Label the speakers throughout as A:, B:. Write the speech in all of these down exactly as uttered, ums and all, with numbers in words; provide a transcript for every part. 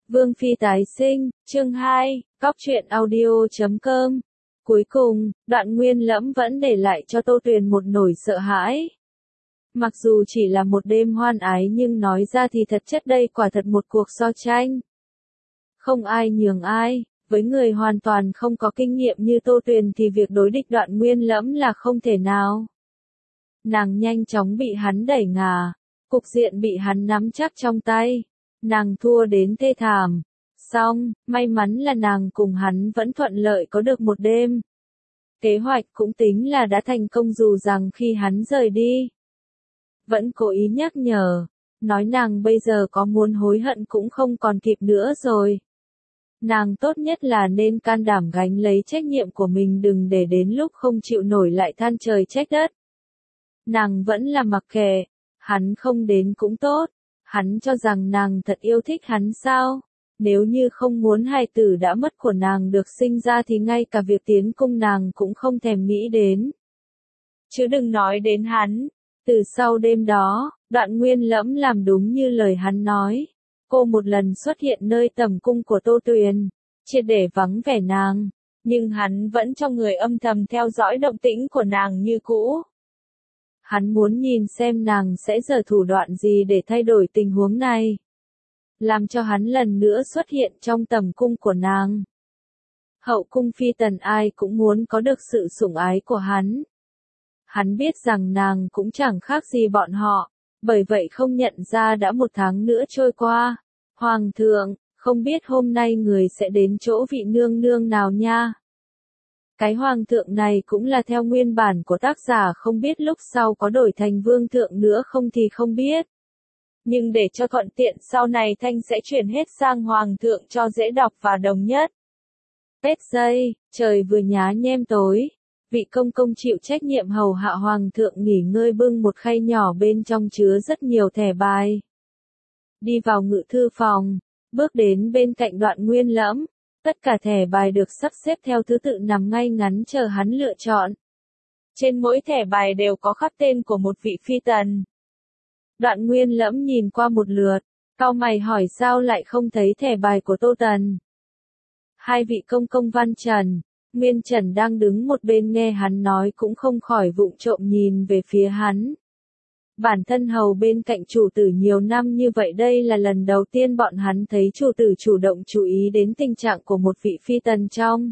A: Vương Phi tái sinh, chương hai, Cóc truyện audio chấm com. Cuối cùng, Đoạn Nguyên Lẫm vẫn để lại cho Tô Tuyền một nỗi sợ hãi. Mặc dù chỉ là một đêm hoan ái nhưng nói ra thì thật chất đây quả thật một cuộc so tranh. Không ai nhường ai, với người hoàn toàn không có kinh nghiệm như Tô Tuyền thì việc đối địch Đoạn Nguyên Lẫm là không thể nào. Nàng nhanh chóng bị hắn đẩy ngả, cục diện bị hắn nắm chắc trong tay. Nàng thua đến thê thảm. Xong, may mắn là nàng cùng hắn vẫn thuận lợi có được một đêm. Kế hoạch cũng tính là đã thành công dù rằng khi hắn rời đi. Vẫn cố ý nhắc nhở, nói nàng bây giờ có muốn hối hận cũng không còn kịp nữa rồi. Nàng tốt nhất là nên can đảm gánh lấy trách nhiệm của mình, đừng để đến lúc không chịu nổi lại than trời trách đất. Nàng vẫn là mặc kệ, hắn không đến cũng tốt. Hắn cho rằng nàng thật yêu thích hắn sao? Nếu như không muốn hài tử đã mất của nàng được sinh ra thì ngay cả việc tiến cung nàng cũng không thèm nghĩ đến. Chứ đừng nói đến hắn. Từ sau đêm đó, Đoạn Nguyên Lẫm làm đúng như lời hắn nói. Cô một lần xuất hiện nơi tầm cung của Tô Tuyền, triệt để vắng vẻ nàng. Nhưng hắn vẫn trong người âm thầm theo dõi động tĩnh của nàng như cũ. Hắn muốn nhìn xem nàng sẽ giở thủ đoạn gì để thay đổi tình huống này. Làm cho hắn lần nữa xuất hiện trong tầm cung của nàng. Hậu cung phi tần ai cũng muốn có được sự sủng ái của hắn. Hắn biết rằng nàng cũng chẳng khác gì bọn họ, bởi vậy không nhận ra đã một tháng nữa trôi qua. Hoàng thượng, không biết hôm nay người sẽ đến chỗ vị nương nương nào nha. Cái hoàng thượng này cũng là theo nguyên bản của tác giả, không biết lúc sau có đổi thành vương thượng nữa không thì không biết. Nhưng để cho thuận tiện sau này Thanh sẽ chuyển hết sang hoàng thượng cho dễ đọc và đồng nhất. Tết giây, trời vừa nhá nhem tối. Vị công công chịu trách nhiệm hầu hạ hoàng thượng nghỉ ngơi bưng một khay nhỏ bên trong chứa rất nhiều thẻ bài. Đi vào ngự thư phòng, bước đến bên cạnh Đoạn Nguyên Lẫm. Tất cả thẻ bài được sắp xếp theo thứ tự nằm ngay ngắn chờ hắn lựa chọn. Trên mỗi thẻ bài đều có khắc tên của một vị phi tần. Đoạn Nguyên Lẫm nhìn qua một lượt, cau mày hỏi sao lại không thấy thẻ bài của Tô Tần. Hai vị công công Văn Trần, Nguyên Trần đang đứng một bên nghe hắn nói cũng không khỏi vụng trộm nhìn về phía hắn. Bản thân hầu bên cạnh chủ tử nhiều năm như vậy đây là lần đầu tiên bọn hắn thấy chủ tử chủ động chú ý đến tình trạng của một vị phi tần trong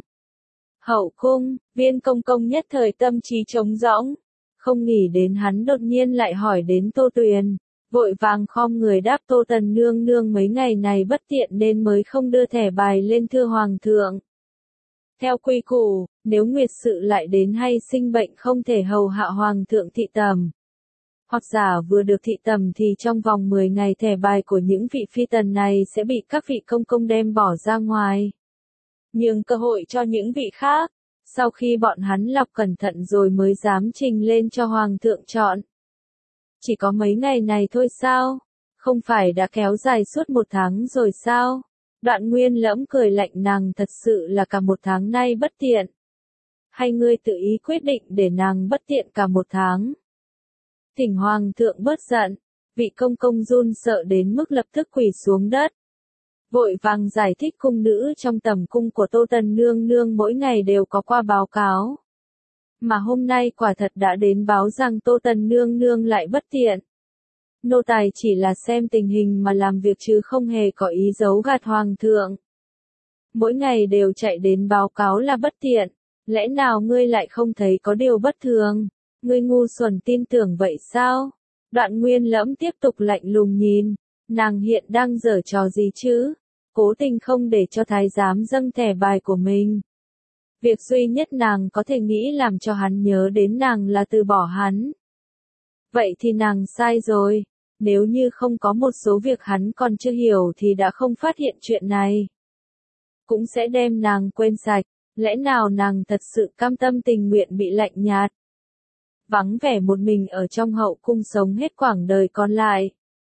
A: hậu cung. Viên công công nhất thời tâm trí trống rỗng, không nghĩ đến hắn đột nhiên lại hỏi đến Tô Tuyền, vội vàng khom người đáp Tô Tần nương nương mấy ngày này bất tiện nên mới không đưa thẻ bài lên thưa hoàng thượng. Theo quy củ, nếu nguyệt sự lại đến hay sinh bệnh không thể hầu hạ hoàng thượng thị tầm, hoặc giả vừa được thị tầm thì trong vòng mười ngày thẻ bài của những vị phi tần này sẽ bị các vị công công đem bỏ ra ngoài. Nhưng cơ hội cho những vị khác, sau khi bọn hắn lọc cẩn thận rồi mới dám trình lên cho hoàng thượng chọn. Chỉ có mấy ngày này thôi sao? Không phải đã kéo dài suốt một tháng rồi sao? Đoạn Nguyên Lẫm cười lạnh, nàng thật sự là cả một tháng nay bất tiện. Hay ngươi tự ý quyết định để nàng bất tiện cả một tháng? Thỉnh hoàng thượng bớt giận. Vị công công run sợ đến mức lập tức quỳ xuống đất. Vội vàng giải thích cung nữ trong tầm cung của Tô Tần nương nương mỗi ngày đều có qua báo cáo. Mà hôm nay quả thật đã đến báo rằng Tô Tần nương nương lại bất tiện. Nô tài chỉ là xem tình hình mà làm việc chứ không hề có ý giấu gạt hoàng thượng. Mỗi ngày đều chạy đến báo cáo là bất tiện, lẽ nào ngươi lại không thấy có điều bất thường? Ngươi ngu xuẩn tin tưởng vậy sao? Đoạn Nguyên Lẫm tiếp tục lạnh lùng nhìn, nàng hiện đang giở trò gì chứ? Cố tình không để cho thái giám dâng thẻ bài của mình. Việc duy nhất nàng có thể nghĩ làm cho hắn nhớ đến nàng là từ bỏ hắn. Vậy thì nàng sai rồi, nếu như không có một số việc hắn còn chưa hiểu thì đã không phát hiện chuyện này. Cũng sẽ đem nàng quên sạch, lẽ nào nàng thật sự cam tâm tình nguyện bị lạnh nhạt? Vắng vẻ một mình ở trong hậu cung sống hết quãng đời còn lại.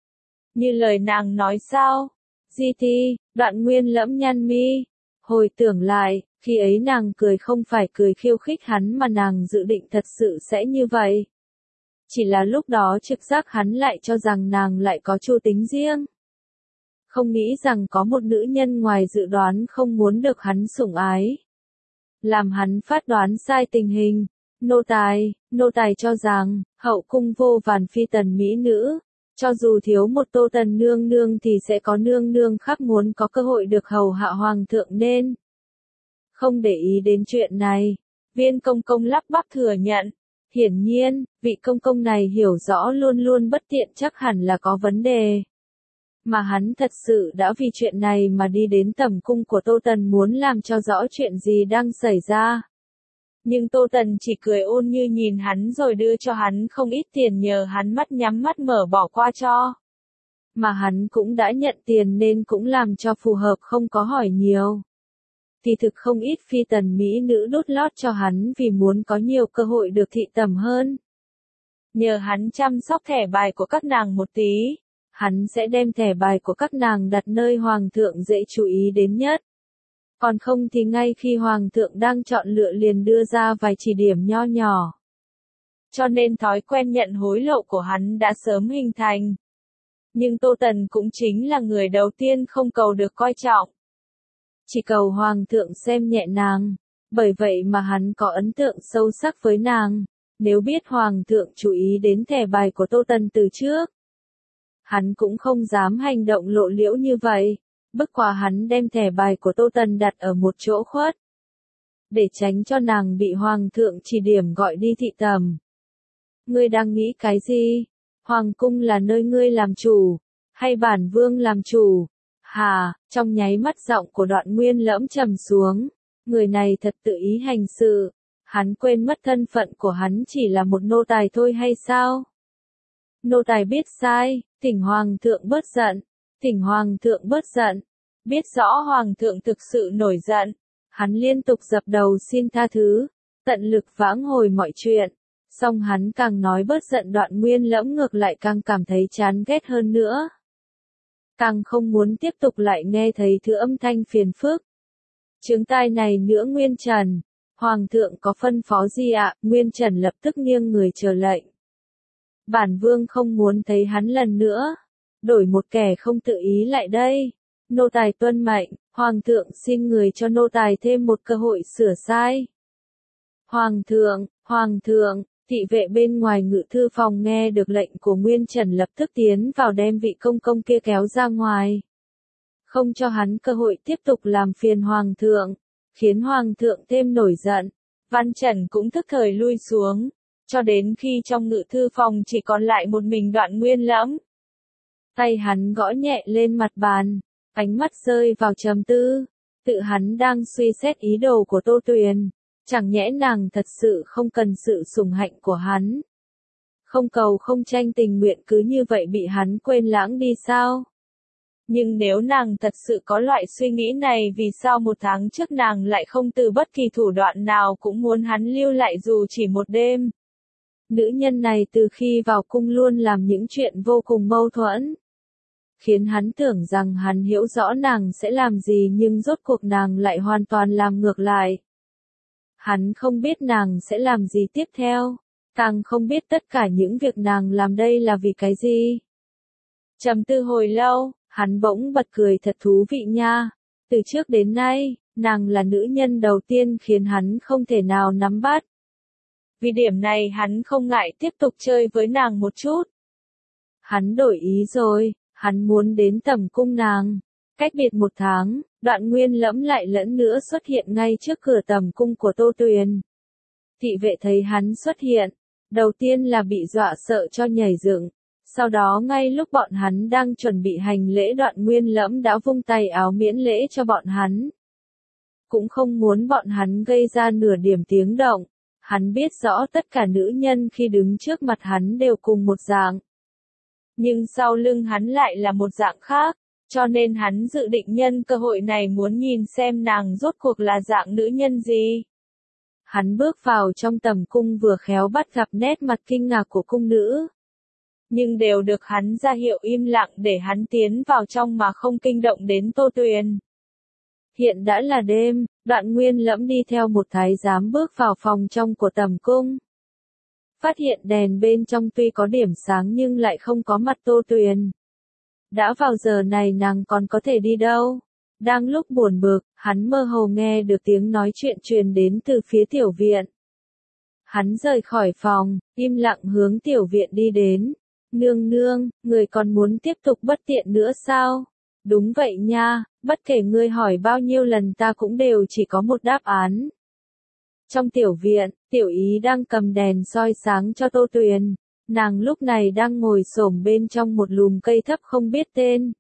A: Như lời nàng nói sao? Di thi, Đoạn Nguyên Lẫm nhăn mi. Hồi tưởng lại, khi ấy nàng cười không phải cười khiêu khích hắn mà nàng dự định thật sự sẽ như vậy. Chỉ là lúc đó trực giác hắn lại cho rằng nàng lại có chủ tính riêng. Không nghĩ rằng có một nữ nhân ngoài dự đoán không muốn được hắn sủng ái. Làm hắn phát đoán sai tình hình. Nô tài, nô tài cho rằng, hậu cung vô vàn phi tần mỹ nữ. Cho dù thiếu một Tô Tần nương nương thì sẽ có nương nương khác muốn có cơ hội được hầu hạ hoàng thượng nên. Không để ý đến chuyện này. Viên công công lắp bắp thừa nhận. Hiển nhiên, vị công công này hiểu rõ luôn luôn bất tiện chắc hẳn là có vấn đề. Mà hắn thật sự đã vì chuyện này mà đi đến tẩm cung của Tô Tần muốn làm cho rõ chuyện gì đang xảy ra. Nhưng Tô Tần chỉ cười ôn như nhìn hắn rồi đưa cho hắn không ít tiền nhờ hắn mắt nhắm mắt mở bỏ qua cho. Mà hắn cũng đã nhận tiền nên cũng làm cho phù hợp không có hỏi nhiều. Thì thực không ít phi tần mỹ nữ đút lót cho hắn vì muốn có nhiều cơ hội được thị tẩm hơn. Nhờ hắn chăm sóc thẻ bài của các nàng một tí, hắn sẽ đem thẻ bài của các nàng đặt nơi hoàng thượng dễ chú ý đến nhất. Còn không thì ngay khi hoàng thượng đang chọn lựa liền đưa ra vài chỉ điểm nho nhỏ. Cho nên thói quen nhận hối lộ của hắn đã sớm hình thành. Nhưng Tô Tần cũng chính là người đầu tiên không cầu được coi trọng. Chỉ cầu hoàng thượng xem nhẹ nàng. Bởi vậy mà hắn có ấn tượng sâu sắc với nàng. Nếu biết hoàng thượng chú ý đến thẻ bài của Tô Tần từ trước, hắn cũng không dám hành động lộ liễu như vậy. Bất quá hắn đem thẻ bài của Tô Tần đặt ở một chỗ khuất. Để tránh cho nàng bị hoàng thượng chỉ điểm gọi đi thị tẩm. Ngươi đang nghĩ cái gì? Hoàng cung là nơi ngươi làm chủ, hay bản vương làm chủ? Hà, trong nháy mắt giọng của Đoạn Nguyên Lẫm trầm xuống. Người này thật tự ý hành sự. Hắn quên mất thân phận của hắn chỉ là một nô tài thôi hay sao? Nô tài biết sai, thỉnh hoàng thượng bớt giận. Thỉnh hoàng thượng bớt giận. Biết rõ hoàng thượng thực sự nổi giận. Hắn liên tục dập đầu xin tha thứ. Tận lực vãng hồi mọi chuyện. Song hắn càng nói bớt giận Đoạn Nguyên Lẫm ngược lại càng cảm thấy chán ghét hơn nữa. Càng không muốn tiếp tục lại nghe thấy thứ âm thanh phiền phức. Chứng tai này nữa Nguyên Trần. Hoàng thượng có phân phó gì ạ? Nguyên Trần lập tức nghiêng người chờ lệnh. Bản vương không muốn thấy hắn lần nữa. Đổi một kẻ không tự ý lại đây. Nô tài tuân mệnh, hoàng thượng xin người cho nô tài thêm một cơ hội sửa sai. Hoàng thượng, hoàng thượng, thị vệ bên ngoài ngự thư phòng nghe được lệnh của Nguyên Trần lập tức tiến vào đem vị công công kia kéo ra ngoài. Không cho hắn cơ hội tiếp tục làm phiền hoàng thượng, khiến hoàng thượng thêm nổi giận. Văn Trần cũng tức thời lui xuống, cho đến khi trong ngự thư phòng chỉ còn lại một mình Đoạn Nguyên Lẫm. Tay hắn gõ nhẹ lên mặt bàn, ánh mắt rơi vào trầm tư, tự hắn đang suy xét ý đồ của Tô Tuyền, chẳng nhẽ nàng thật sự không cần sự sủng hạnh của hắn. Không cầu không tranh tình nguyện cứ như vậy bị hắn quên lãng đi sao? Nhưng nếu nàng thật sự có loại suy nghĩ này vì sao một tháng trước nàng lại không từ bất kỳ thủ đoạn nào cũng muốn hắn lưu lại dù chỉ một đêm? Nữ nhân này từ khi vào cung luôn làm những chuyện vô cùng mâu thuẫn. Khiến hắn tưởng rằng hắn hiểu rõ nàng sẽ làm gì nhưng rốt cuộc nàng lại hoàn toàn làm ngược lại. Hắn không biết nàng sẽ làm gì tiếp theo, càng không biết tất cả những việc nàng làm đây là vì cái gì. Trầm tư hồi lâu, hắn bỗng bật cười thật thú vị nha. Từ trước đến nay, nàng là nữ nhân đầu tiên khiến hắn không thể nào nắm bắt. Vì điểm này hắn không ngại tiếp tục chơi với nàng một chút. Hắn đổi ý rồi, hắn muốn đến tẩm cung nàng. Cách biệt một tháng, Đoạn Nguyên Lẫm lại lẫn nữa xuất hiện ngay trước cửa tẩm cung của Tô Tuyền. Thị vệ thấy hắn xuất hiện, đầu tiên là bị dọa sợ cho nhảy dựng. Sau đó ngay lúc bọn hắn đang chuẩn bị hành lễ Đoạn Nguyên Lẫm đã vung tay áo miễn lễ cho bọn hắn. Cũng không muốn bọn hắn gây ra nửa điểm tiếng động. Hắn biết rõ tất cả nữ nhân khi đứng trước mặt hắn đều cùng một dạng. Nhưng sau lưng hắn lại là một dạng khác, cho nên hắn dự định nhân cơ hội này muốn nhìn xem nàng rốt cuộc là dạng nữ nhân gì. Hắn bước vào trong tầm cung vừa khéo bắt gặp nét mặt kinh ngạc của cung nữ. Nhưng đều được hắn ra hiệu im lặng để hắn tiến vào trong mà không kinh động đến Tô Tuyền. Hiện đã là đêm, Đoạn Nguyên Lẫm đi theo một thái giám bước vào phòng trong của tầm cung. Phát hiện đèn bên trong tuy có điểm sáng nhưng lại không có mặt Tô Tuyền. Đã vào giờ này nàng còn có thể đi đâu? Đang lúc buồn bực, hắn mơ hồ nghe được tiếng nói chuyện truyền đến từ phía tiểu viện. Hắn rời khỏi phòng, im lặng hướng tiểu viện đi đến. Nương nương, người còn muốn tiếp tục bất tiện nữa sao? Đúng vậy nha, bất kể ngươi hỏi bao nhiêu lần ta cũng đều chỉ có một đáp án. Trong tiểu viện, tiểu ý đang cầm đèn soi sáng cho Tô Tuyền. Nàng lúc này đang ngồi xổm bên trong một lùm cây thấp không biết tên.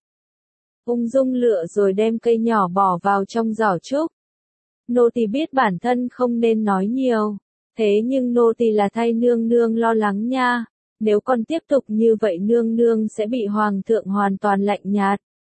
A: Ung dung lựa rồi đem cây nhỏ bỏ vào trong giỏ trúc. Nô tỳ biết bản thân không nên nói nhiều. Thế nhưng nô tỳ là thay nương nương lo lắng nha. Nếu còn tiếp tục như vậy nương nương sẽ bị hoàng thượng hoàn toàn lạnh nhạt.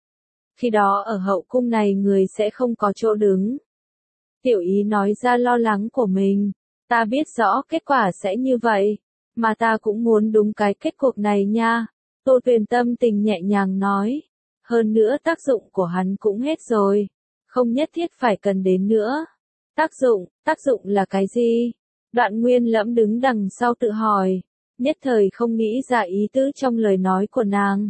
A: Khi đó ở hậu cung này người sẽ không có chỗ đứng. Tiểu ý nói ra lo lắng của mình. Ta biết rõ kết quả sẽ như vậy. Mà ta cũng muốn đúng cái kết cục này nha. Tô Tuyền tâm tình nhẹ nhàng nói. Hơn nữa tác dụng của hắn cũng hết rồi. Không nhất thiết phải cần đến nữa. Tác dụng, tác dụng là cái gì? Đoạn Nguyên Lẫm đứng đằng sau tự hỏi. Nhất thời không nghĩ ra ý tứ trong lời nói của nàng.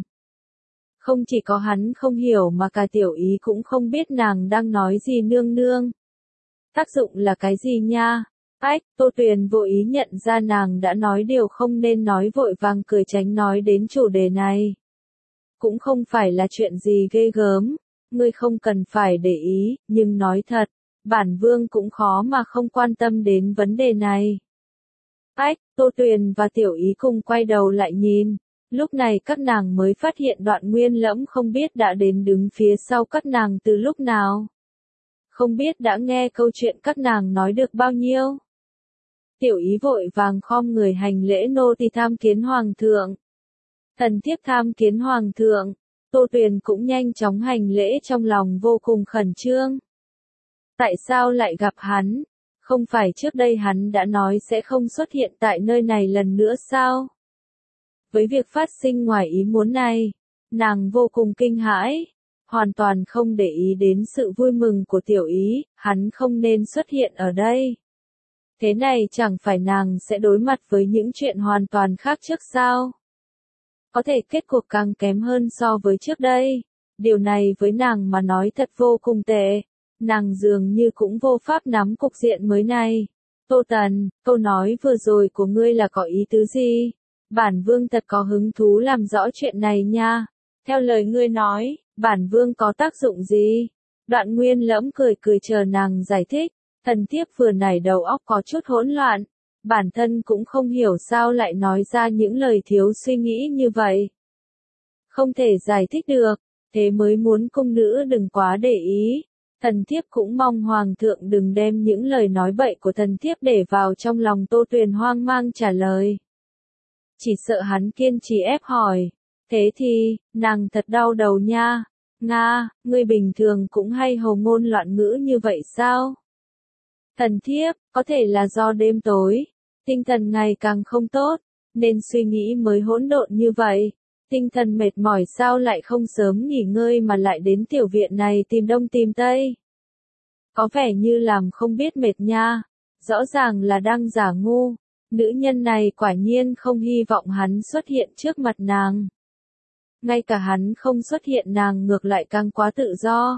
A: Không chỉ có hắn không hiểu mà cả tiểu ý cũng không biết nàng đang nói gì nương nương. Tác dụng là cái gì nha? Ách, Tô Tuyền vô ý nhận ra nàng đã nói điều không nên nói vội vàng cười tránh nói đến chủ đề này. Cũng không phải là chuyện gì ghê gớm, ngươi không cần phải để ý, nhưng nói thật, bản vương cũng khó mà không quan tâm đến vấn đề này. Ách, Tô Tuyền và tiểu ý cùng quay đầu lại nhìn, lúc này các nàng mới phát hiện Đoạn Nguyên Lẫm không biết đã đến đứng phía sau các nàng từ lúc nào. Không biết đã nghe câu chuyện các nàng nói được bao nhiêu. Tiểu ý vội vàng khom người hành lễ nô tỳ tham kiến hoàng thượng. Thần thiếp tham kiến hoàng thượng. Tô Tuyền cũng nhanh chóng hành lễ trong lòng vô cùng khẩn trương. Tại sao lại gặp hắn? Không phải trước đây hắn đã nói sẽ không xuất hiện tại nơi này lần nữa sao? Với việc phát sinh ngoài ý muốn này, nàng vô cùng kinh hãi. Hoàn toàn không để ý đến sự vui mừng của tiểu ý, hắn không nên xuất hiện ở đây. Thế này chẳng phải nàng sẽ đối mặt với những chuyện hoàn toàn khác trước sao? Có thể kết cục càng kém hơn so với trước đây. Điều này với nàng mà nói thật vô cùng tệ. Nàng dường như cũng vô pháp nắm cục diện mới này. Tô Tần, câu nói vừa rồi của ngươi là có ý tứ gì? Bản vương thật có hứng thú làm rõ chuyện này nha. Theo lời ngươi nói, bản vương có tác dụng gì? Đoạn Nguyên Lẫm cười cười chờ nàng giải thích. Thần thiếp vừa nãy đầu óc có chút hỗn loạn. Bản thân cũng không hiểu sao lại nói ra những lời thiếu suy nghĩ như vậy. Không thể giải thích được, thế mới muốn cung nữ đừng quá để ý. Thần thiếp cũng mong hoàng thượng đừng đem những lời nói bậy của thần thiếp để vào trong lòng. Tô Tuyền hoang mang trả lời. Chỉ sợ hắn kiên trì ép hỏi. Thế thì, nàng thật đau đầu nha. Nga, ngươi bình thường cũng hay hồ ngôn loạn ngữ như vậy sao? Thần thiếp, có thể là do đêm tối, tinh thần ngày càng không tốt, nên suy nghĩ mới hỗn độn như vậy. Tinh thần mệt mỏi sao lại không sớm nghỉ ngơi mà lại đến tiểu viện này tìm đông tìm tây. Có vẻ như làm không biết mệt nha, rõ ràng là đang giả ngu. Nữ nhân này quả nhiên không hy vọng hắn xuất hiện trước mặt nàng. Ngay cả hắn không xuất hiện nàng ngược lại càng quá tự do.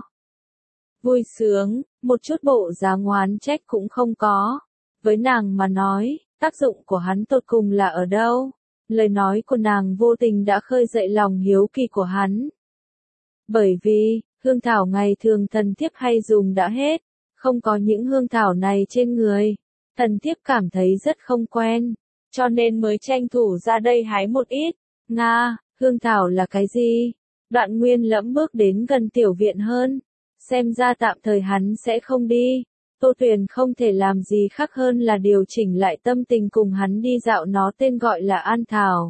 A: Vui sướng, một chút bộ dáng oán trách cũng không có. Với nàng mà nói, tác dụng của hắn tột cùng là ở đâu? Lời nói của nàng vô tình đã khơi dậy lòng hiếu kỳ của hắn. Bởi vì, hương thảo ngày thường thần thiếp hay dùng đã hết, không có những hương thảo này trên người. Thần thiếp cảm thấy rất không quen, cho nên mới tranh thủ ra đây hái một ít. Nga, hương thảo là cái gì? Đoạn Nguyên Lẫm bước đến gần tiểu viện hơn. Xem ra tạm thời hắn sẽ không đi. Tô Tuyền không thể làm gì khác hơn là điều chỉnh lại tâm tình cùng hắn đi dạo, nó tên gọi là An Thảo.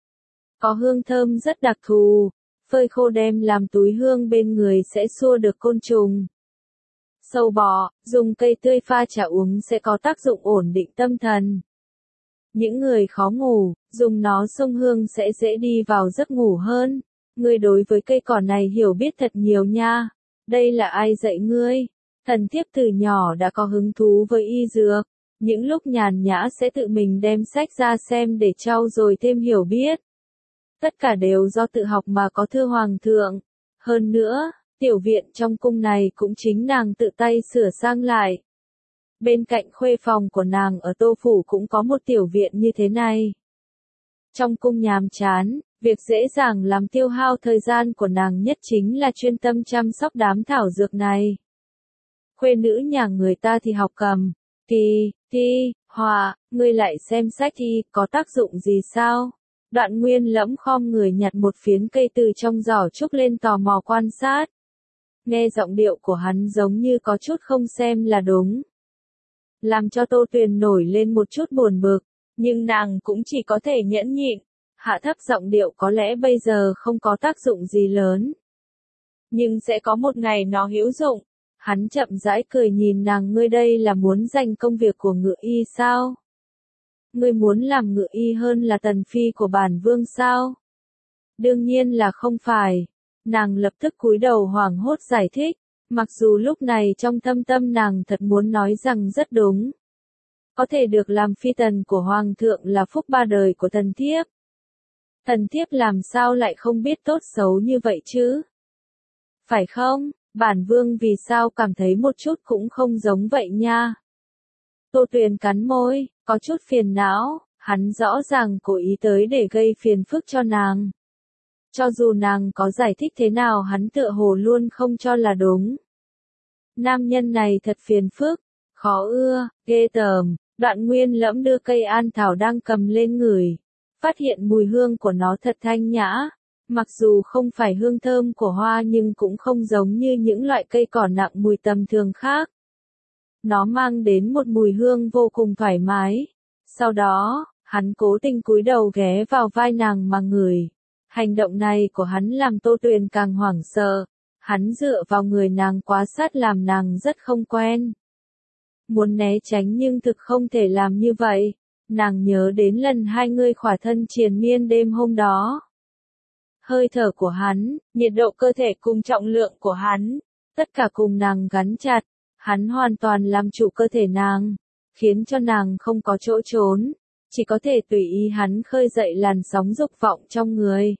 A: Có hương thơm rất đặc thù, phơi khô đem làm túi hương bên người sẽ xua được côn trùng. Sâu bọ, dùng cây tươi pha trà uống sẽ có tác dụng ổn định tâm thần. Những người khó ngủ, dùng nó xông hương sẽ dễ đi vào giấc ngủ hơn. Ngươi đối với cây cỏ này hiểu biết thật nhiều nha. Đây là ai dạy ngươi? Thần thiếp từ nhỏ đã có hứng thú với y dược. Những lúc nhàn nhã sẽ tự mình đem sách ra xem để trau dồi thêm hiểu biết. Tất cả đều do tự học mà có thưa hoàng thượng. Hơn nữa, tiểu viện trong cung này cũng chính nàng tự tay sửa sang lại. Bên cạnh khuê phòng của nàng ở Tô Phủ cũng có một tiểu viện như thế này. Trong cung nhàm chán, việc dễ dàng làm tiêu hao thời gian của nàng nhất chính là chuyên tâm chăm sóc đám thảo dược này. Khuê nữ nhà người ta thì học cầm, kỳ, thi, họa, ngươi lại xem sách thì có tác dụng gì sao? Đoạn Nguyên lẫm khom người nhặt một phiến cây từ trong giỏ trúc lên tò mò quan sát. Nghe giọng điệu của hắn giống như có chút không xem là đúng. Làm cho Tô Tuyền nổi lên một chút buồn bực, nhưng nàng cũng chỉ có thể nhẫn nhịn, hạ thấp giọng điệu có lẽ bây giờ không có tác dụng gì lớn. Nhưng sẽ có một ngày nó hữu dụng. Hắn chậm rãi cười nhìn nàng, ngươi đây là muốn giành công việc của ngự y sao? Ngươi muốn làm ngự y hơn là tần phi của bản vương sao? Đương nhiên là không phải. Nàng lập tức cúi đầu hoảng hốt giải thích, mặc dù lúc này trong thâm tâm nàng thật muốn nói rằng rất đúng. Có thể được làm phi tần của hoàng thượng là phúc ba đời của thần thiếp. Thần thiếp làm sao lại không biết tốt xấu như vậy chứ? Phải không? Bản vương vì sao cảm thấy một chút cũng không giống vậy nha. Tô Tuyền cắn môi, có chút phiền não, hắn rõ ràng cố ý tới để gây phiền phức cho nàng. Cho dù nàng có giải thích thế nào hắn tựa hồ luôn không cho là đúng. Nam nhân này thật phiền phức, khó ưa, ghê tởm. Đoạn Nguyên lẫm đưa cây an thảo đang cầm lên ngửi, phát hiện mùi hương của nó thật thanh nhã. Mặc dù không phải hương thơm của hoa nhưng cũng không giống như những loại cây cỏ nặng mùi tầm thường khác. Nó mang đến một mùi hương vô cùng thoải mái. Sau đó, hắn cố tình cúi đầu ghé vào vai nàng mà ngửi. Hành động này của hắn làm Tô Tuyền càng hoảng sợ. Hắn dựa vào người nàng quá sát làm nàng rất không quen. Muốn né tránh nhưng thực không thể làm như vậy. Nàng nhớ đến lần hai người khỏa thân triền miên đêm hôm đó. Hơi thở của hắn, nhiệt độ cơ thể cùng trọng lượng của hắn, tất cả cùng nàng gắn chặt, hắn hoàn toàn làm chủ cơ thể nàng, khiến cho nàng không có chỗ trốn, chỉ có thể tùy ý hắn khơi dậy làn sóng dục vọng trong người.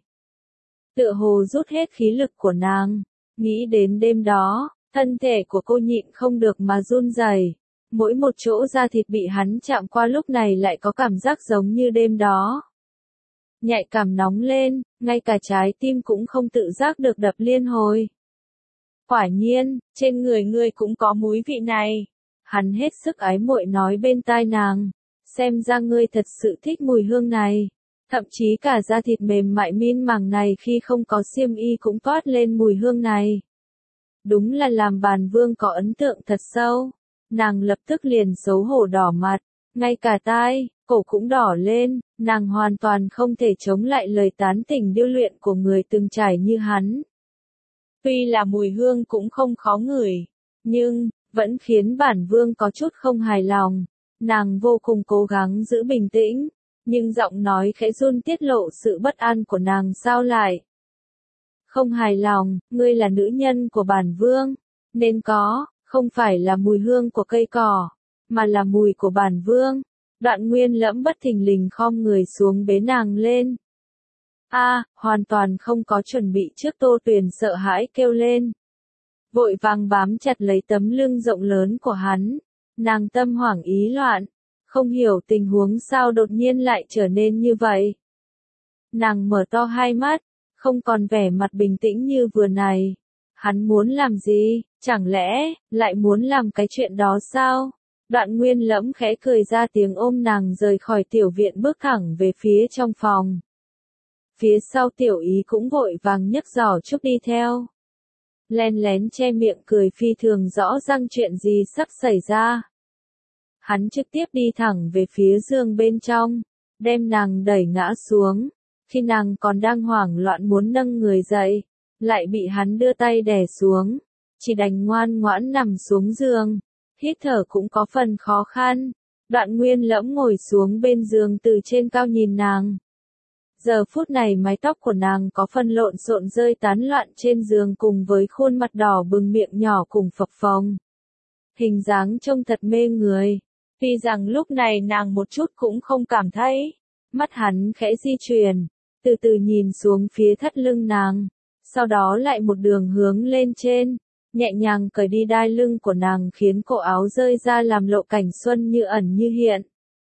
A: Tựa hồ rút hết khí lực của nàng, nghĩ đến đêm đó, thân thể của cô nhịn không được mà run rẩy, mỗi một chỗ da thịt bị hắn chạm qua lúc này lại có cảm giác giống như đêm đó. Nhạy cảm nóng lên, ngay cả trái tim cũng không tự giác được đập liên hồi. Quả nhiên, trên người ngươi cũng có mùi vị này. Hắn hết sức ái muội nói bên tai nàng, xem ra ngươi thật sự thích mùi hương này. Thậm chí cả da thịt mềm mại min màng này khi không có xiêm y cũng toát lên mùi hương này. Đúng là làm bản vương có ấn tượng thật sâu. Nàng lập tức liền xấu hổ đỏ mặt, ngay cả tai, cổ cũng đỏ lên, nàng hoàn toàn không thể chống lại lời tán tỉnh điêu luyện của người từng trải như hắn. Tuy là mùi hương cũng không khó ngửi, nhưng, vẫn khiến bản vương có chút không hài lòng. Nàng vô cùng cố gắng giữ bình tĩnh, nhưng giọng nói khẽ run tiết lộ sự bất an của nàng sao lại. Không hài lòng, ngươi là nữ nhân của bản vương, nên có, không phải là mùi hương của cây cỏ, mà là mùi của bản vương. Đoạn Nguyên lẫm bất thình lình khom người xuống bế nàng lên. A, à, hoàn toàn không có chuẩn bị trước. Tô Tuyền sợ hãi kêu lên. Vội vàng bám chặt lấy tấm lưng rộng lớn của hắn. Nàng tâm hoảng ý loạn, không hiểu tình huống sao đột nhiên lại trở nên như vậy. Nàng mở to hai mắt, không còn vẻ mặt bình tĩnh như vừa này. Hắn muốn làm gì, chẳng lẽ, lại muốn làm cái chuyện đó sao? Đoạn Nguyên lẫm khẽ cười ra tiếng ôm nàng rời khỏi tiểu viện bước thẳng về phía trong phòng. Phía sau tiểu ý cũng vội vàng nhấc giỏ trúc đi theo. Len lén che miệng cười phi thường rõ ràng chuyện gì sắp xảy ra. Hắn trực tiếp đi thẳng về phía giường bên trong, đem nàng đẩy ngã xuống. Khi nàng còn đang hoảng loạn muốn nâng người dậy, lại bị hắn đưa tay đè xuống, chỉ đành ngoan ngoãn nằm xuống giường. Hít thở cũng có phần khó khăn. Đoạn Nguyên lẫm ngồi xuống bên giường từ trên cao nhìn nàng. Giờ phút này mái tóc của nàng có phần lộn xộn rơi tán loạn trên giường cùng với khuôn mặt đỏ bừng miệng nhỏ cùng phập phồng. Hình dáng trông thật mê người. Tuy rằng lúc này nàng một chút cũng không cảm thấy. Mắt hắn khẽ di chuyển, từ từ nhìn xuống phía thắt lưng nàng, sau đó lại một đường hướng lên trên, nhẹ nhàng cởi đi đai lưng của nàng khiến cổ áo rơi ra làm lộ cảnh xuân như ẩn như hiện.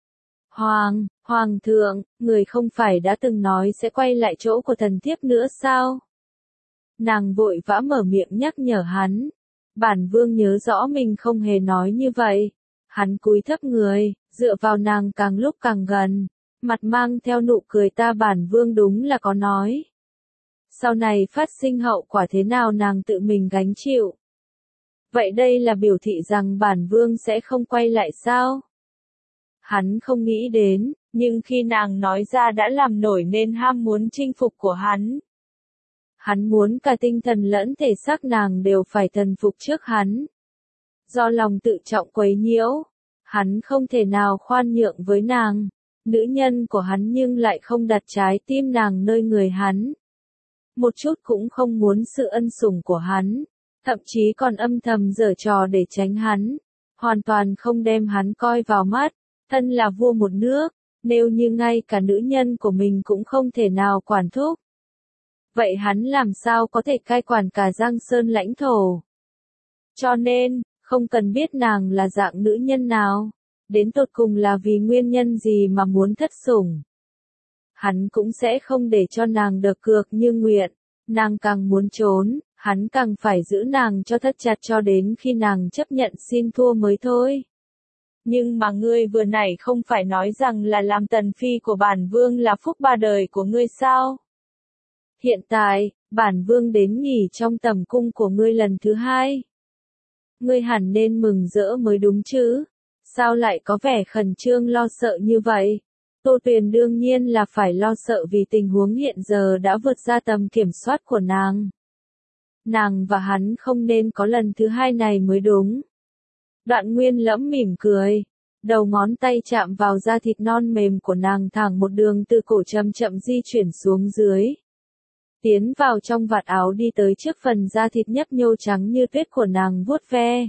A: Hoàng, Hoàng thượng, người không phải đã từng nói sẽ quay lại chỗ của thần thiếp nữa sao? Nàng vội vã mở miệng nhắc nhở hắn. Bản vương nhớ rõ mình không hề nói như vậy. Hắn cúi thấp người, dựa vào nàng càng lúc càng gần, mặt mang theo nụ cười ta bản vương đúng là có nói. Sau này phát sinh hậu quả thế nào nàng tự mình gánh chịu. Vậy đây là biểu thị rằng bản vương sẽ không quay lại sao? Hắn không nghĩ đến, nhưng khi nàng nói ra đã làm nổi nên ham muốn chinh phục của hắn. Hắn muốn cả tinh thần lẫn thể xác nàng đều phải thần phục trước hắn. Do lòng tự trọng quấy nhiễu, hắn không thể nào khoan nhượng với nàng, nữ nhân của hắn nhưng lại không đặt trái tim nàng nơi người hắn. Một chút cũng không muốn sự ân sủng của hắn, thậm chí còn âm thầm giở trò để tránh hắn, hoàn toàn không đem hắn coi vào mắt, thân là vua một nước, nếu như ngay cả nữ nhân của mình cũng không thể nào quản thúc. Vậy hắn làm sao có thể cai quản cả Giang Sơn lãnh thổ? Cho nên, không cần biết nàng là dạng nữ nhân nào, đến tột cùng là vì nguyên nhân gì mà muốn thất sủng. Hắn cũng sẽ không để cho nàng được cược như nguyện, nàng càng muốn trốn, hắn càng phải giữ nàng cho thắt chặt cho đến khi nàng chấp nhận xin thua mới thôi. Nhưng mà ngươi vừa nãy không phải nói rằng là làm tần phi của bản vương là phúc ba đời của ngươi sao? Hiện tại, bản vương đến nghỉ trong tầm cung của ngươi lần thứ hai. Ngươi hẳn nên mừng rỡ mới đúng chứ, sao lại có vẻ khẩn trương lo sợ như vậy? Tô Tuyền đương nhiên là phải lo sợ vì tình huống hiện giờ đã vượt ra tầm kiểm soát của nàng. Nàng và hắn không nên có lần thứ hai này mới đúng. Đoạn Nguyên Lẫm mỉm cười, đầu ngón tay chạm vào da thịt non mềm của nàng thẳng một đường từ cổ chậm chậm di chuyển xuống dưới. Tiến vào trong vạt áo đi tới trước phần da thịt nhấp nhô trắng như tuyết của nàng vuốt ve.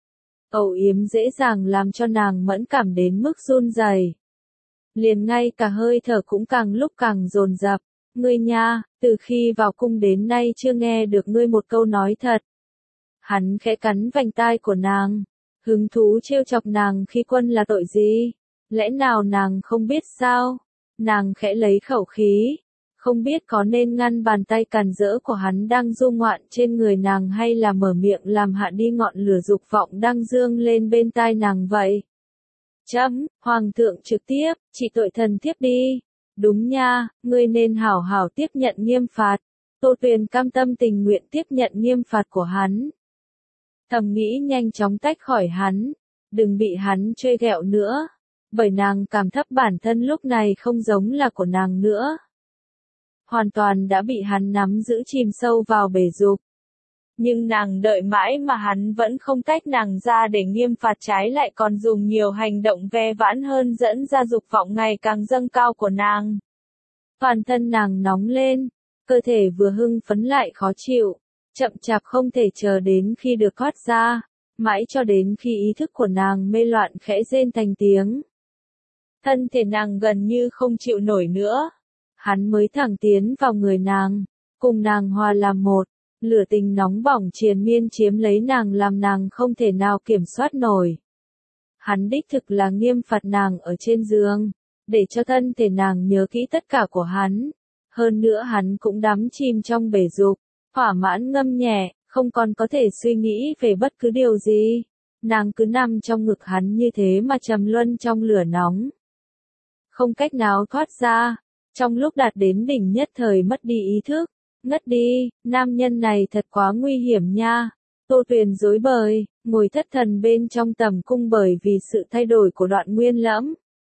A: Âu yếm dễ dàng làm cho nàng mẫn cảm đến mức run rẩy. Liền ngay cả hơi thở cũng càng lúc càng dồn dập. Ngươi nha, từ khi vào cung đến nay chưa nghe được ngươi một câu nói thật. Hắn khẽ cắn vành tai của nàng, hứng thú trêu chọc nàng khi quân là tội gì? Lẽ nào nàng không biết sao? Nàng khẽ lấy khẩu khí, không biết có nên ngăn bàn tay càn rỡ của hắn đang du ngoạn trên người nàng hay là mở miệng làm hạ đi ngọn lửa dục vọng đang dương lên bên tai nàng vậy. Chấm, Hoàng thượng trực tiếp, trị tội thần thiếp đi. Đúng nha, ngươi nên hảo hảo tiếp nhận nghiêm phạt. Tô Tuyền cam tâm tình nguyện tiếp nhận nghiêm phạt của hắn. Thầm nghĩ nhanh chóng tách khỏi hắn, đừng bị hắn trêu ghẹo nữa, bởi nàng cảm thấp bản thân lúc này không giống là của nàng nữa. Hoàn toàn đã bị hắn nắm giữ chìm sâu vào bể dục. Nhưng nàng đợi mãi mà hắn vẫn không tách nàng ra để nghiêm phạt, trái lại còn dùng nhiều hành động ve vãn hơn dẫn ra dục vọng ngày càng dâng cao của nàng. Toàn thân nàng nóng lên, cơ thể vừa hưng phấn lại khó chịu, chậm chạp không thể chờ đến khi được thoát ra, mãi cho đến khi ý thức của nàng mê loạn khẽ rên thành tiếng. Thân thể nàng gần như không chịu nổi nữa. Hắn mới thẳng tiến vào người nàng, cùng nàng hòa làm một, lửa tình nóng bỏng triền miên chiếm lấy nàng làm nàng không thể nào kiểm soát nổi. Hắn đích thực là nghiêm phạt nàng ở trên giường, để cho thân thể nàng nhớ kỹ tất cả của hắn. Hơn nữa hắn cũng đắm chìm trong bể dục, thỏa mãn ngâm nhẹ, không còn có thể suy nghĩ về bất cứ điều gì. Nàng cứ nằm trong ngực hắn như thế mà trầm luân trong lửa nóng. Không cách nào thoát ra. Trong lúc đạt đến đỉnh nhất thời mất đi ý thức, ngất đi, nam nhân này thật quá nguy hiểm nha. Tô Tuyền rối bời, ngồi thất thần bên trong tầm cung bởi vì sự thay đổi của Đoạn Nguyên Lẫm.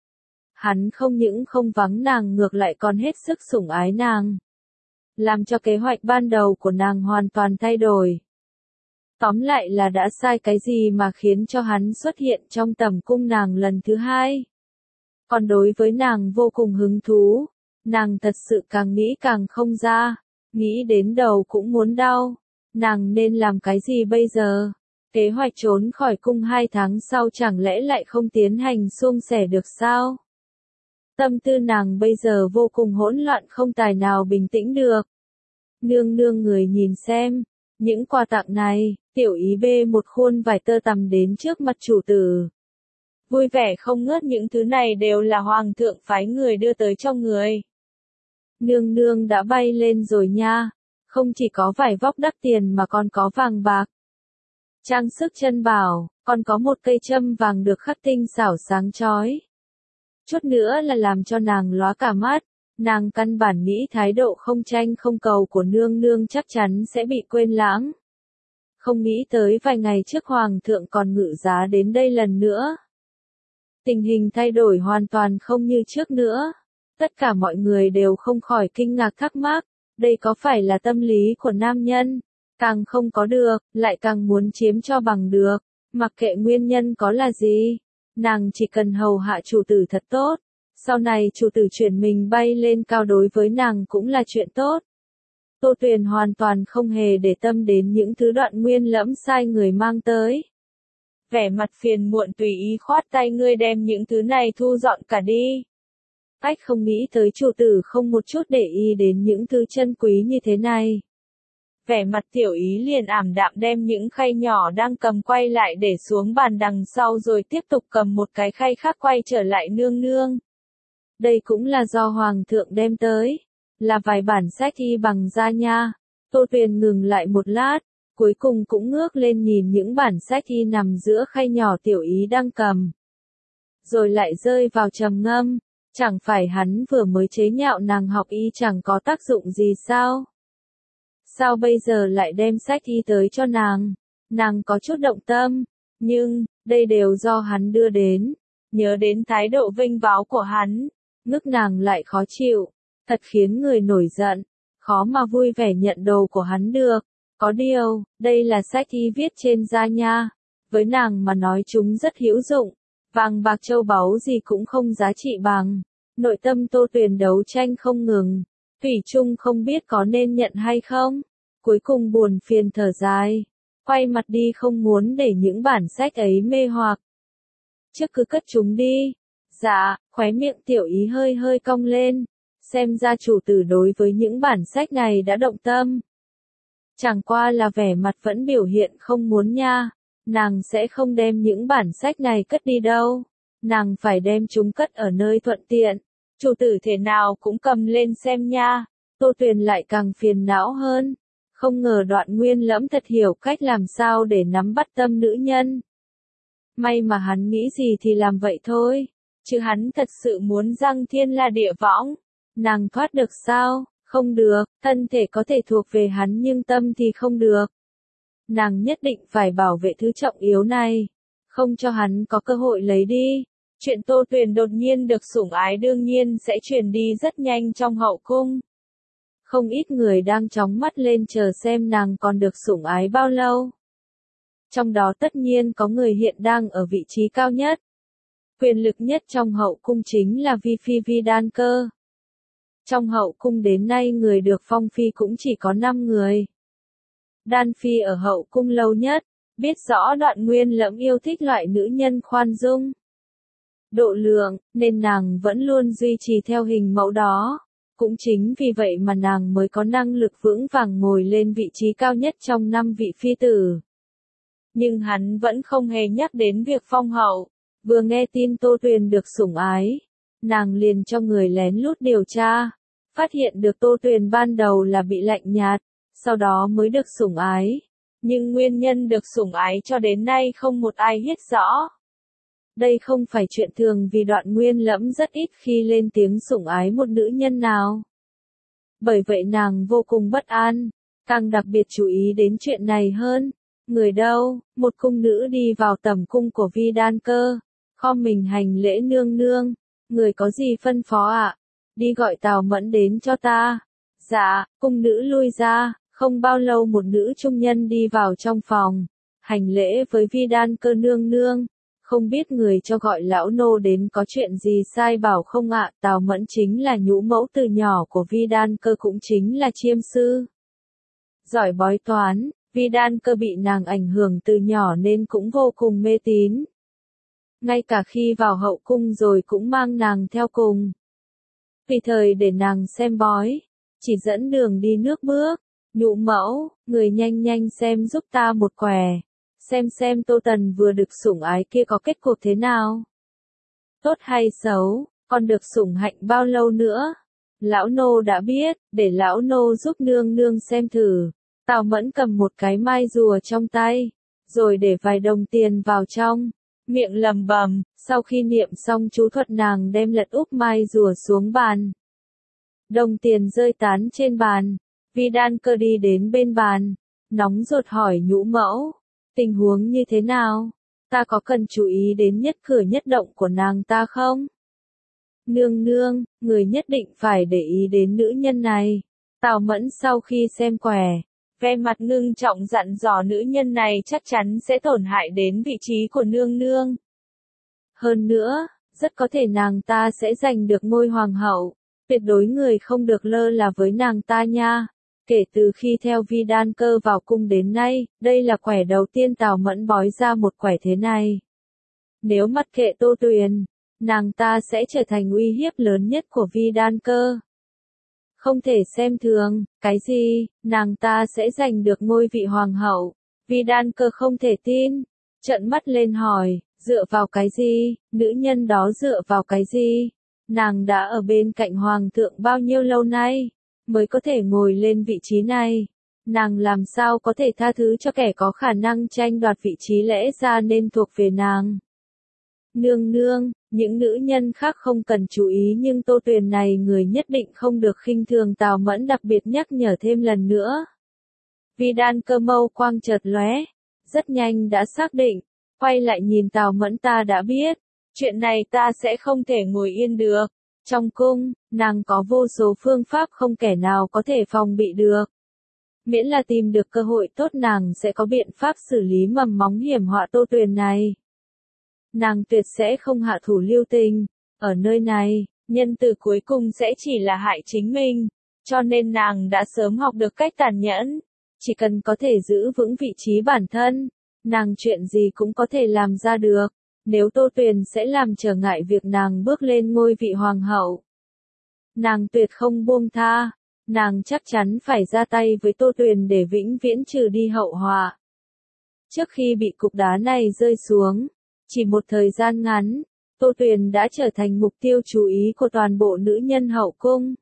A: Hắn không những không vắng nàng ngược lại còn hết sức sủng ái nàng, làm cho kế hoạch ban đầu của nàng hoàn toàn thay đổi. Tóm lại là đã sai cái gì mà khiến cho hắn xuất hiện trong tầm cung nàng lần thứ hai. Còn đối với nàng vô cùng hứng thú. Nàng thật sự càng nghĩ càng không ra, nghĩ đến đầu cũng muốn đau. Nàng nên làm cái gì bây giờ? Kế hoạch trốn khỏi cung hai tháng sau chẳng lẽ lại không tiến hành suôn sẻ được sao? Tâm tư nàng bây giờ vô cùng hỗn loạn không tài nào bình tĩnh được. Nương nương người nhìn xem, những quà tặng này, tiểu ý bê một khuôn vải tơ tằm đến trước mặt chủ tử. Vui vẻ không ngớt, những thứ này đều là hoàng thượng phái người đưa tới cho người. Nương nương đã bay lên rồi nha, không chỉ có vải vóc đắt tiền mà còn có vàng bạc. Trang sức chân bảo, còn có một cây châm vàng được khắc tinh xảo sáng chói. Chút nữa là làm cho nàng lóa cả mắt, nàng căn bản nghĩ thái độ không tranh không cầu của nương nương chắc chắn sẽ bị quên lãng. Không nghĩ tới vài ngày trước hoàng thượng còn ngự giá đến đây lần nữa. Tình hình thay đổi hoàn toàn không như trước nữa. Tất cả mọi người đều không khỏi kinh ngạc thắc mắc, đây có phải là tâm lý của nam nhân? Càng không có được, lại càng muốn chiếm cho bằng được, mặc kệ nguyên nhân có là gì. Nàng chỉ cần hầu hạ chủ tử thật tốt, sau này chủ tử chuyển mình bay lên cao đối với nàng cũng là chuyện tốt. Tô Tuyền hoàn toàn không hề để tâm đến những thứ Đoạn Nguyên Lẫm sai người mang tới. Vẻ mặt phiền muộn tùy ý khoát tay, ngươi đem những thứ này thu dọn cả đi. Ách, không nghĩ tới chủ tử không một chút để ý đến những thứ chân quý như thế này. Vẻ mặt tiểu ý liền ảm đạm đem những khay nhỏ đang cầm quay lại để xuống bàn đằng sau rồi tiếp tục cầm một cái khay khác quay trở lại nương nương. Đây cũng là do hoàng thượng đem tới, là vài bản sách y bằng da nha. Tô Tuyền ngừng lại một lát, cuối cùng cũng ngước lên nhìn những bản sách y nằm giữa khay nhỏ tiểu ý đang cầm. Rồi lại rơi vào trầm ngâm, chẳng phải hắn vừa mới chế nhạo nàng học y chẳng có tác dụng gì sao? Sao bây giờ lại đem sách y tới cho nàng? Nàng có chút động tâm, nhưng, đây đều do hắn đưa đến. Nhớ đến thái độ vênh váo của hắn, ngức nàng lại khó chịu, thật khiến người nổi giận, khó mà vui vẻ nhận đồ của hắn được. Có điều, đây là sách y viết trên da nha, với nàng mà nói chúng rất hữu dụng, vàng bạc châu báu gì cũng không giá trị bằng. Nội tâm Tô Tuyền đấu tranh không ngừng, thủy chung không biết có nên nhận hay không, cuối cùng buồn phiền thở dài, quay mặt đi không muốn để những bản sách ấy mê hoặc. Trước cứ cất chúng đi. Dạ, khóe miệng tiểu ý hơi hơi cong lên, xem ra chủ tử đối với những bản sách này đã động tâm. Chẳng qua là vẻ mặt vẫn biểu hiện không muốn nha, nàng sẽ không đem những bản sách này cất đi đâu, nàng phải đem chúng cất ở nơi thuận tiện, chủ tử thế nào cũng cầm lên xem nha. Tô Tuyền lại càng phiền não hơn, không ngờ Đoạn Nguyên Lẫm thật hiểu cách làm sao để nắm bắt tâm nữ nhân. May mà hắn nghĩ gì thì làm vậy thôi, chứ hắn thật sự muốn răng thiên la địa võng, nàng thoát được sao? Không được, thân thể có thể thuộc về hắn nhưng tâm thì không được. Nàng nhất định phải bảo vệ thứ trọng yếu này, không cho hắn có cơ hội lấy đi. Chuyện Tô Tuyền đột nhiên được sủng ái đương nhiên sẽ truyền đi rất nhanh trong hậu cung. Không ít người đang chóng mắt lên chờ xem nàng còn được sủng ái bao lâu. Trong đó tất nhiên có người hiện đang ở vị trí cao nhất. Quyền lực nhất trong hậu cung chính là Vi Phi Vi Đan Cơ. Trong hậu cung đến nay người được phong phi cũng chỉ có năm người. Đan Phi ở hậu cung lâu nhất, biết rõ Đoạn Nguyên Lẫm yêu thích loại nữ nhân khoan dung, độ lượng, nên nàng vẫn luôn duy trì theo hình mẫu đó. Cũng chính vì vậy mà nàng mới có năng lực vững vàng ngồi lên vị trí cao nhất trong năm vị phi tử. Nhưng hắn vẫn không hề nhắc đến việc phong hậu. Vừa nghe tin Tô Tuyền được sủng ái, nàng liền cho người lén lút điều tra, phát hiện được Tô Tuyền ban đầu là bị lạnh nhạt, sau đó mới được sủng ái. Nhưng nguyên nhân được sủng ái cho đến nay không một ai biết rõ. Đây không phải chuyện thường vì Đoạn Nguyên Lẫm rất ít khi lên tiếng sủng ái một nữ nhân nào. Bởi vậy nàng vô cùng bất an, càng đặc biệt chú ý đến chuyện này hơn. Người đâu? Một cung nữ đi vào tẩm cung của Vi Đan Cơ, khom mình hành lễ nương nương. Người có gì phân phó ạ? À? Đi gọi Tào Mẫn đến cho ta. Dạ, cung nữ lui ra, không bao lâu một nữ trung nhân đi vào trong phòng, hành lễ với Vi Đan Cơ nương nương. Không biết người cho gọi lão nô đến có chuyện gì sai bảo không ạ? À? Tào Mẫn chính là nhũ mẫu từ nhỏ của Vi Đan Cơ, cũng chính là chiêm sư giỏi bói toán. Vi Đan Cơ bị nàng ảnh hưởng từ nhỏ nên cũng vô cùng mê tín. Ngay cả khi vào hậu cung rồi cũng mang nàng theo cùng. tùy thời để nàng xem bói, chỉ dẫn đường đi nước bước. Nhũ mẫu, người nhanh nhanh xem giúp ta một quẻ, xem xem Tô Tần vừa được sủng ái kia có kết cục thế nào. Tốt hay xấu, còn được sủng hạnh bao lâu nữa? Lão nô đã biết, để lão nô giúp nương nương xem thử. Tào Mẫn cầm một cái mai rùa trong tay, rồi để vài đồng tiền vào trong, miệng lầm bầm, sau khi niệm xong chú thuật nàng đem lật úp mai rùa xuống bàn. Đồng tiền rơi tán trên bàn, Vi Đan Cơ đi đến bên bàn, nóng ruột hỏi Nhũ mẫu, tình huống như thế nào? Ta có cần chú ý đến nhất cử nhất động của nàng ta không? Nương nương, người nhất định phải để ý đến nữ nhân này. Tào Mẫn sau khi xem quẻ, vẻ mặt ngưng trọng dặn dò nữ nhân này chắc chắn sẽ tổn hại đến vị trí của nương nương. Hơn nữa, rất có thể nàng ta sẽ giành được ngôi hoàng hậu, tuyệt đối người không được lơ là với nàng ta nha. Kể từ khi theo Vi Đan Cơ vào cung đến nay, đây là quẻ đầu tiên Tào Mẫn bói ra một quẻ thế này. Nếu mặc kệ Tô Tuyền, nàng ta sẽ trở thành uy hiếp lớn nhất của Vi Đan Cơ. Không thể xem thường, cái gì, nàng ta sẽ giành được ngôi vị hoàng hậu. Vi Đan Cơ không thể tin, trợn mắt lên hỏi, dựa vào cái gì, nữ nhân đó dựa vào cái gì? Nàng đã ở bên cạnh hoàng thượng bao nhiêu lâu nay, mới có thể ngồi lên vị trí này. Nàng làm sao có thể tha thứ cho kẻ có khả năng tranh đoạt vị trí lẽ ra nên thuộc về nàng. Nương nương, những nữ nhân khác không cần chú ý nhưng Tô Tuyền này người nhất định không được khinh thường. Tào Mẫn đặc biệt nhắc nhở thêm lần nữa. Vi Đan Cơ mâu quang chợt lóe, rất nhanh đã xác định, quay lại nhìn Tào Mẫn, ta đã biết, chuyện này ta sẽ không thể ngồi yên được. Trong cung, nàng có vô số phương pháp không kẻ nào có thể phòng bị được. Miễn là tìm được cơ hội tốt nàng sẽ có biện pháp xử lý mầm móng hiểm họa Tô Tuyền này. Nàng tuyệt sẽ không hạ thủ lưu tình, ở nơi này, nhân từ cuối cùng sẽ chỉ là hại chính mình, cho nên nàng đã sớm học được cách tàn nhẫn, chỉ cần có thể giữ vững vị trí bản thân, nàng chuyện gì cũng có thể làm ra được, nếu Tô Tuyền sẽ làm trở ngại việc nàng bước lên ngôi vị hoàng hậu. Nàng tuyệt không buông tha, nàng chắc chắn phải ra tay với Tô Tuyền để vĩnh viễn trừ đi hậu họa. Trước khi bị cục đá này rơi xuống, chỉ một thời gian ngắn, Tô Tuyền đã trở thành mục tiêu chú ý của toàn bộ nữ nhân hậu cung.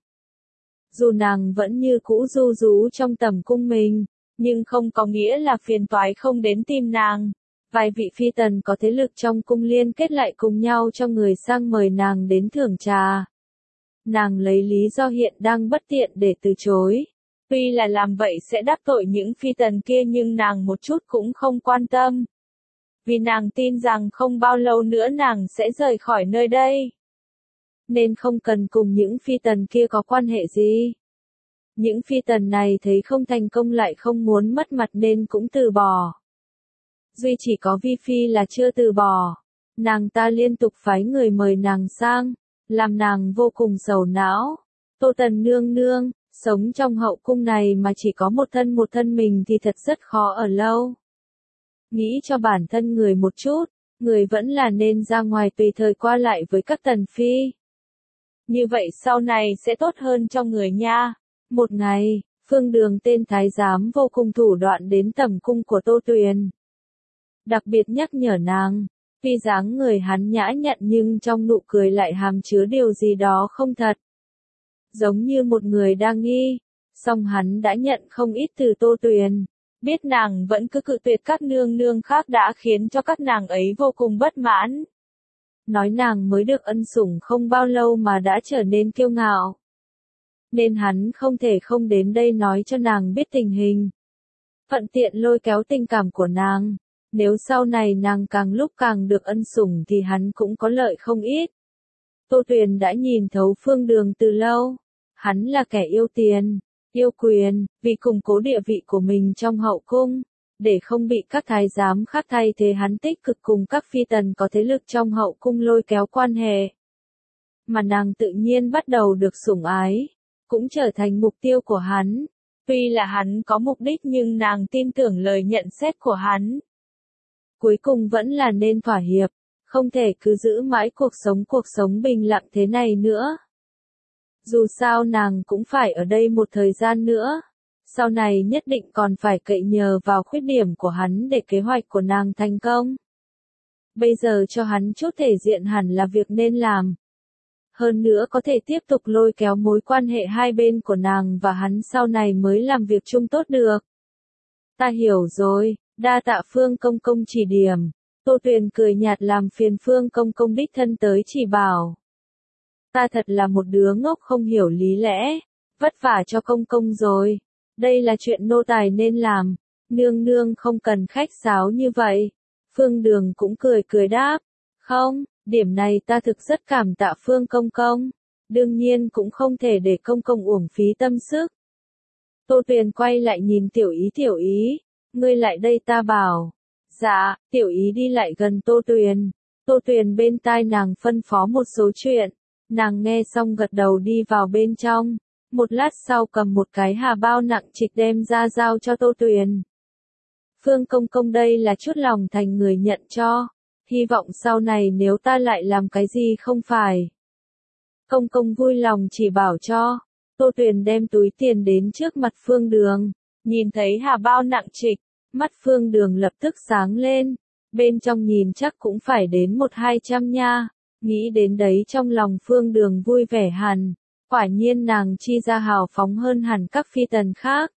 A: Dù nàng vẫn như cũ ru rú trong tầm cung mình, nhưng không có nghĩa là phiền toái không đến tìm nàng. Vài vị phi tần có thế lực trong cung liên kết lại cùng nhau cho người sang mời nàng đến thưởng trà. Nàng lấy lý do hiện đang bất tiện để từ chối. Tuy là làm vậy sẽ đắc tội những phi tần kia nhưng nàng một chút cũng không quan tâm. Vì nàng tin rằng không bao lâu nữa nàng sẽ rời khỏi nơi đây. Nên không cần cùng những phi tần kia có quan hệ gì. Những phi tần này thấy không thành công lại không muốn mất mặt nên cũng từ bỏ. Duy chỉ có Vi Phi là chưa từ bỏ. Nàng ta liên tục phái người mời nàng sang, làm nàng vô cùng sầu não. Tô Tần nương nương, sống trong hậu cung này mà chỉ có một thân một thân mình thì thật rất khó ở lâu. Nghĩ cho bản thân người một chút, người vẫn là nên ra ngoài tùy thời qua lại với các tần phi. Như vậy sau này sẽ tốt hơn cho người nha. Một ngày, Phương Đường tên thái giám vô cùng thủ đoạn đến tầm cung của Tô Tuyền. Đặc biệt nhắc nhở nàng, tuy dáng người hắn nhã nhặn nhưng trong nụ cười lại hàm chứa điều gì đó không thật. Giống như một người đang nghi, song hắn đã nhận không ít từ Tô Tuyền. Biết nàng vẫn cứ cự tuyệt các nương nương khác đã khiến cho các nàng ấy vô cùng bất mãn. Nói nàng mới được ân sủng không bao lâu mà đã trở nên kiêu ngạo. Nên hắn không thể không đến đây nói cho nàng biết tình hình. Thuận tiện lôi kéo tình cảm của nàng. Nếu sau này nàng càng lúc càng được ân sủng thì hắn cũng có lợi không ít. Tô Tuyền đã nhìn thấu Phương Đường từ lâu. Hắn là kẻ yêu tiền, yêu quyền, vì củng cố địa vị của mình trong hậu cung. Để không bị các thái giám khác thay thế hắn tích cực cùng các phi tần có thế lực trong hậu cung lôi kéo quan hệ. Mà nàng tự nhiên bắt đầu được sủng ái, cũng trở thành mục tiêu của hắn. Tuy là hắn có mục đích nhưng nàng tin tưởng lời nhận xét của hắn. Cuối cùng vẫn là nên thỏa hiệp, không thể cứ giữ mãi cuộc sống cuộc sống bình lặng thế này nữa. Dù sao nàng cũng phải ở đây một thời gian nữa. Sau này nhất định còn phải cậy nhờ vào khuyết điểm của hắn để kế hoạch của nàng thành công. Bây giờ cho hắn chút thể diện hẳn là việc nên làm. Hơn nữa có thể tiếp tục lôi kéo mối quan hệ hai bên của nàng và hắn sau này mới làm việc chung tốt được. Ta hiểu rồi, đa tạ Phương Công Công chỉ điểm. Tô Tuyền cười nhạt làm phiền Phương Công Công đích thân tới chỉ bảo. Ta thật là một đứa ngốc không hiểu lý lẽ, vất vả cho Công Công rồi. Đây là chuyện nô tài nên làm, nương nương không cần khách sáo như vậy. Phương Đường cũng cười cười đáp, không, điểm này ta thực rất cảm tạ Phương Công Công, đương nhiên cũng không thể để Công Công uổng phí tâm sức. Tô Tuyền quay lại nhìn Tiểu Ý Tiểu Ý, ngươi lại đây ta bảo. Dạ, Tiểu Ý đi lại gần Tô Tuyền. Tô Tuyền bên tai nàng phân phó một số chuyện, nàng nghe xong gật đầu đi vào bên trong. Một lát sau cầm một cái hà bao nặng trịch đem ra giao cho Tô Tuyền. Phương Công Công đây là chút lòng thành người nhận cho, hy vọng sau này nếu ta lại làm cái gì không phải. Công Công vui lòng chỉ bảo cho. Tô Tuyền đem túi tiền đến trước mặt Phương Đường, nhìn thấy hà bao nặng trịch, mắt Phương Đường lập tức sáng lên, bên trong nhìn chắc cũng phải đến một hai trăm nha, nghĩ đến đấy trong lòng Phương Đường vui vẻ hẳn. Quả nhiên nàng chi ra hào phóng hơn hẳn các phi tần khác.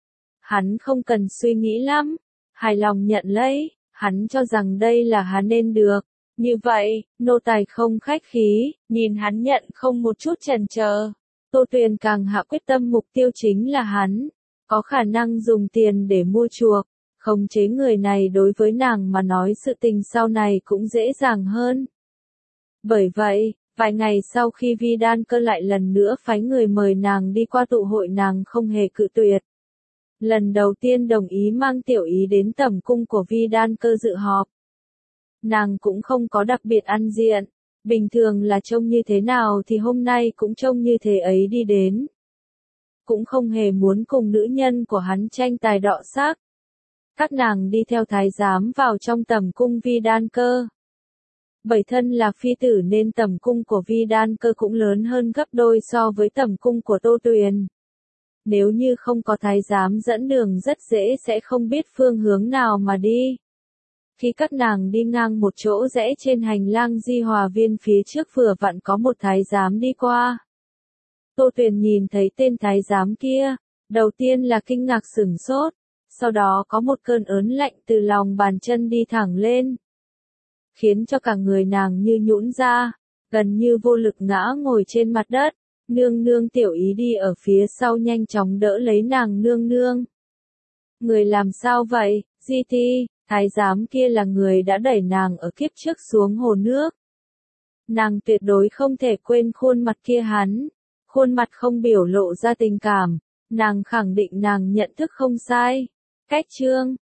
A: Hắn không cần suy nghĩ lắm, hài lòng nhận lấy, hắn cho rằng đây là hắn nên được. Như vậy, nô tài không khách khí, nhìn hắn nhận không một chút chần chờ. Tô Tuyền càng hạ quyết tâm mục tiêu chính là hắn, có khả năng dùng tiền để mua chuộc, khống chế người này đối với nàng mà nói sự tình sau này cũng dễ dàng hơn. Bởi vậy, vài ngày sau khi Vi Đan Cơ lại lần nữa phái người mời nàng đi qua tụ hội nàng không hề cự tuyệt. Lần đầu tiên đồng ý mang Tiểu Ý đến tẩm cung của Vi Đan Cơ dự họp. Nàng cũng không có đặc biệt ăn diện, bình thường là trông như thế nào thì hôm nay cũng trông như thế ấy đi đến. Cũng không hề muốn cùng nữ nhân của hắn tranh tài đọ xác. Các nàng đi theo thái giám vào trong tẩm cung Vi Đan Cơ. Bởi thân là phi tử nên tẩm cung của Vi Đan Cơ cũng lớn hơn gấp đôi so với tẩm cung của Tô Tuyền. Nếu như không có thái giám dẫn đường rất dễ sẽ không biết phương hướng nào mà đi. Khi các nàng đi ngang một chỗ rẽ trên hành lang Di Hòa Viên phía trước vừa vặn có một thái giám đi qua. Tô Tuyền nhìn thấy tên thái giám kia, đầu tiên là kinh ngạc sửng sốt, sau đó có một cơn ớn lạnh từ lòng bàn chân đi thẳng lên, khiến cho cả người nàng như nhũn ra, gần như vô lực ngã ngồi trên mặt đất. Nương nương Tiểu Ý đi ở phía sau nhanh chóng đỡ lấy nàng nương nương. Người làm sao vậy, Di Thi? Thái giám kia là người đã đẩy nàng ở kiếp trước xuống hồ nước. Nàng tuyệt đối không thể quên khuôn mặt kia hắn, khuôn mặt không biểu lộ ra tình cảm, nàng khẳng định nàng nhận thức không sai. Cách chương